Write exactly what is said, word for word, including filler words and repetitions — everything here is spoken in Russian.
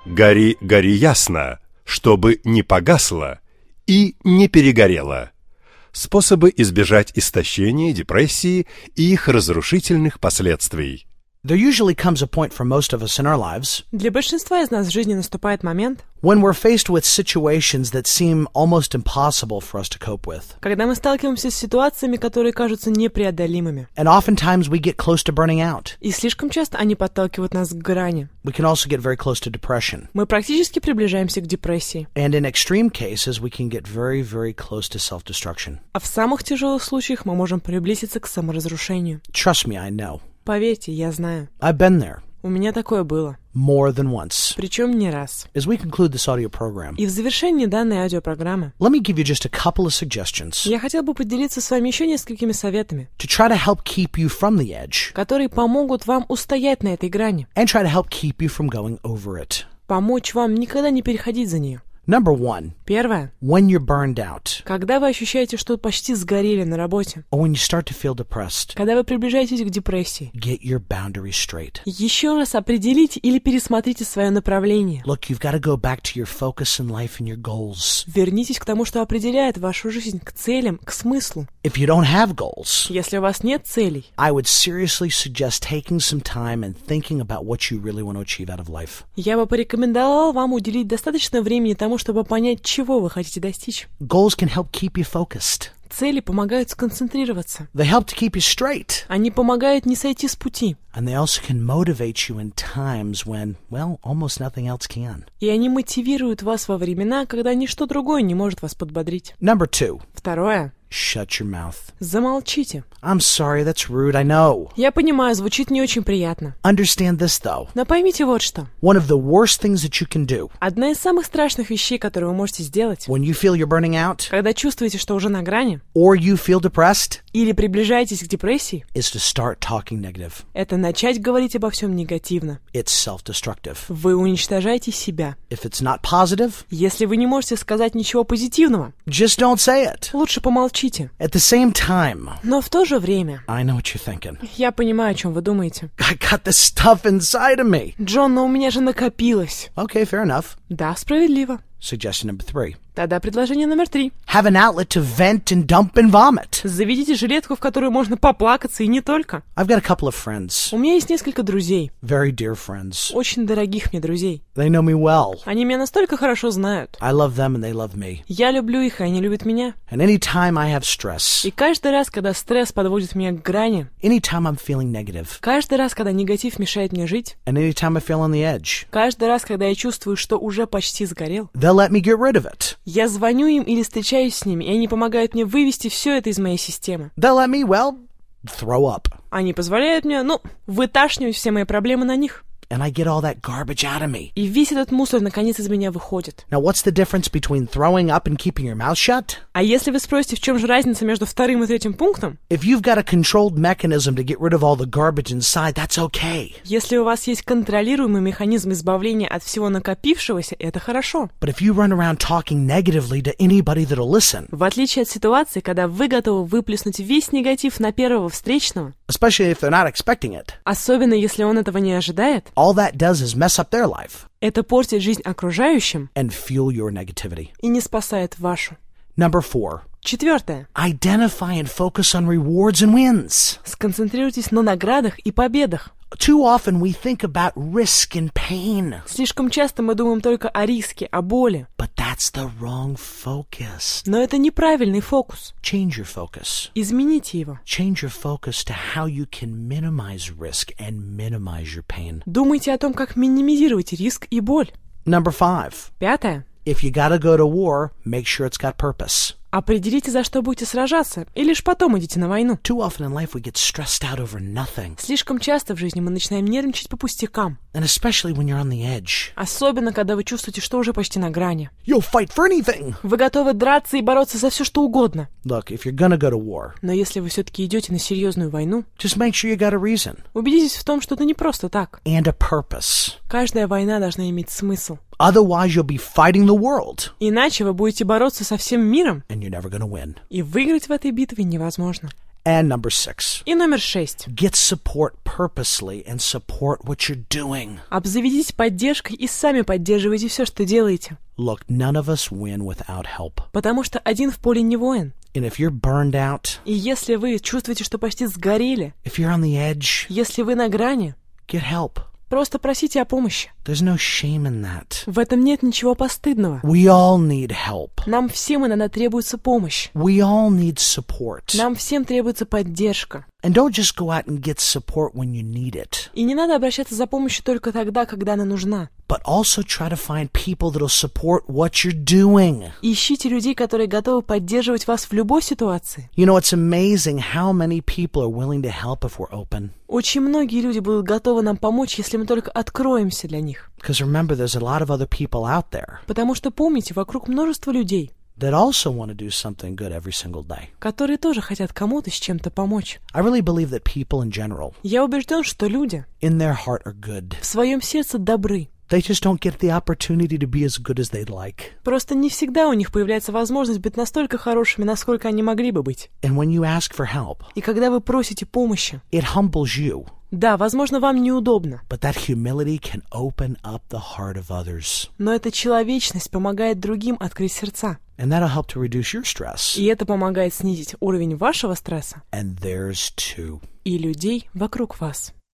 Гори, гори ясно, чтобы не погасло и не перегорело. Способы избежать истощения, депрессии и их разрушительных последствий. There usually comes a point for most of us in our lives Для большинства из нас в жизни наступает момент, when we're faced with situations that seem almost impossible for us to cope with. когда мы сталкиваемся с ситуациями, которые кажутся непреодолимыми. And oftentimes we get close to burning out. И слишком часто они подталкивают нас к грани. We can also get very close to depression. Мы практически приближаемся к депрессии. And in extreme cases, we can get very, very close to self-destruction. А в самых тяжелых случаях мы можем приблизиться к саморазрушению. Trust me, I know. Поверьте, я знаю. I've been there У меня такое было. more than once. Причем не раз. As we conclude this audio program, И в завершении данной аудиопрограммы let me give you just a couple of suggestions я хотел бы поделиться с вами еще несколькими советами, to try to help keep you from the edge которые помогут вам устоять на этой грани, and try to help keep you from going over it. помочь вам никогда не переходить за нее. Number one, Первое. when you're burned out Когда вы ощущаете, что почти сгорели на работе, or when you start to feel depressed, когда вы приближаетесь к депрессии, get your boundaries straight. еще раз определите или пересмотрите свое направление. Look, you've got to go back to your focus in life and your goals. Вернитесь к тому, что определяет вашу жизнь, к целям, к смыслу. If you don't have goals, Если у вас нет целей, I would seriously suggest taking some time and thinking about what you really want to achieve out of life. я бы порекомендовала вам уделить достаточно времени тому, чтобы понять, чего вы хотите достичь. Goals can help keep you focused. Цели помогают сконцентрироваться. They help to keep you straight. Они помогают не сойти с пути. And they also can motivate you in times when, well, almost nothing else can. И они мотивируют вас во времена, когда ничто другое не может вас подбодрить. Number two, Второе. shut your mouth. Замолчите. I'm sorry, that's rude, I know. Я понимаю, звучит не очень приятно. Understand this, though. Но поймите вот что. One of the worst things that you can do Одна из самых страшных вещей, которые вы можете сделать, when you feel you're burning out когда чувствуете, что уже на грани, or you feel depressed или приближаетесь к депрессии, is to start talking negative. это начать говорить обо всем негативно. It's self-destructive. Вы уничтожаете себя. If it's not positive, Если вы не можете сказать ничего позитивного, just don't say it. лучше помолчите. At the same time, Но в то же время, I know what you're thinking. я понимаю, о чем вы думаете. I got this stuff inside of me. Джон, но у меня же накопилось. Okay, fair enough. Да, справедливо. Suggestion number three. Тогда предложение номер три. Have an outlet to vent and dump and vomit. Заведите жилетку, в которую можно поплакаться, и не только. I've got a couple of friends, У меня есть несколько друзей, very dear friends. очень дорогих мне друзей. They know me well. Они меня настолько хорошо знают. I love them and they love me. Я люблю их, и они любят меня. And anytime I have stress, И каждый раз, когда стресс подводит меня к грани, anytime I'm feeling negative, каждый раз, когда негатив мешает мне жить, and anytime I feel on the edge, каждый раз, когда я чувствую, что уже почти сгорел, they'll let me get rid of it. я звоню им или встречаюсь с ними, и они помогают мне вывести все это из моей системы. They'll let me, well, throw up. Они позволяют мне, ну, выташнивать все мои проблемы на них. And I get all that garbage out of me. И весь этот мусор, наконец, из меня выходит. Now, what's the difference between throwing up and keeping your mouth shut? А если вы спросите, в чем же разница между вторым и третьим пунктом? If you've got a controlled mechanism to get rid of all the garbage inside, that's okay. Если у вас есть контролируемый механизм избавления от всего накопившегося, это хорошо. But if you run around talking negatively to anybody that'll listen, В отличие от ситуации, когда вы готовы выплеснуть весь негатив на первого встречного, especially if they're not expecting it, особенно если он этого не ожидает, all that does is mess up their life это портит жизнь окружающим and fuel your negativity. и не спасает вашу. Number four, Четвертое. identify and focus on rewards and wins. Сконцентрируйтесь на наградах и победах. Too often we think about risk and pain, Слишком часто мы думаем только о риске, о боли. but that's the wrong focus. Но это неправильный фокус. Change your focus. Измените его. Change your focus to how you can minimize risk and minimize your pain. Думайте о том, как минимизировать риск и боль. Number five, Пятое. if you gotta go to war, make sure it's got purpose. Определите, за что будете сражаться, и лишь потом идите на войну. Too often in life we get stressed out over nothing, Слишком часто в жизни мы начинаем нервничать по пустякам. and especially when you're on the edge. Особенно, когда вы чувствуете, что уже почти на грани. You'll fight for anything. Вы готовы драться и бороться за все, что угодно. Look, if you're gonna go to war, Но если вы все-таки идете на серьезную войну, just make sure you got a reason убедитесь в том, что это не просто так. and a purpose. Каждая война должна иметь смысл. Otherwise, you'll be fighting the world, Иначе вы будете бороться со всем миром, and you're never gonna win. и выиграть в этой битве невозможно. And number six. И номер шесть. Get support purposely and support what you're doing. Обзаведитесь поддержкой и сами поддерживайте все, что делаете. Look, none of us win without help. Потому что один в поле не воин. And if you're burned out, И если вы чувствуете, что почти сгорели, if you're on the edge, если вы на грани, get help. просто просите о помощи. There's no shame in that. В этом нет ничего постыдного. We all need help. Нам всем иногда требуется помощь. We all need support. Нам всем требуется поддержка. And don't just go out and get support when you need it, И не надо обращаться за помощью только тогда, когда она нужна. but also try to find people that'll support what you're doing. Ищите людей, которые готовы поддерживать вас в любой ситуации. You know, it's amazing how many people are willing to help if we're open. Очень многие люди будут готовы нам помочь, если мы только откроемся для них. Because remember, there's a lot of other people out there Потому что помните, вокруг множество людей, that also want to do something good every single day. которые тоже хотят кому-то с чем-то помочь. I really believe that people in general, Я убежден, что люди in their heart, are good. в своем сердце добры. They just don't get the opportunity to be as good as they'd like. Просто не всегда у них появляется возможность быть настолько хорошими, насколько они могли бы быть. And when you ask for help, И когда вы просите помощи, it humbles you. да, возможно, вам неудобно, But that humility can open up the heart of others. но эта человечность помогает другим открыть сердца. And that'll help to reduce your stress. И это помогает снизить уровень вашего стресса And theirs too. и людей вокруг вас.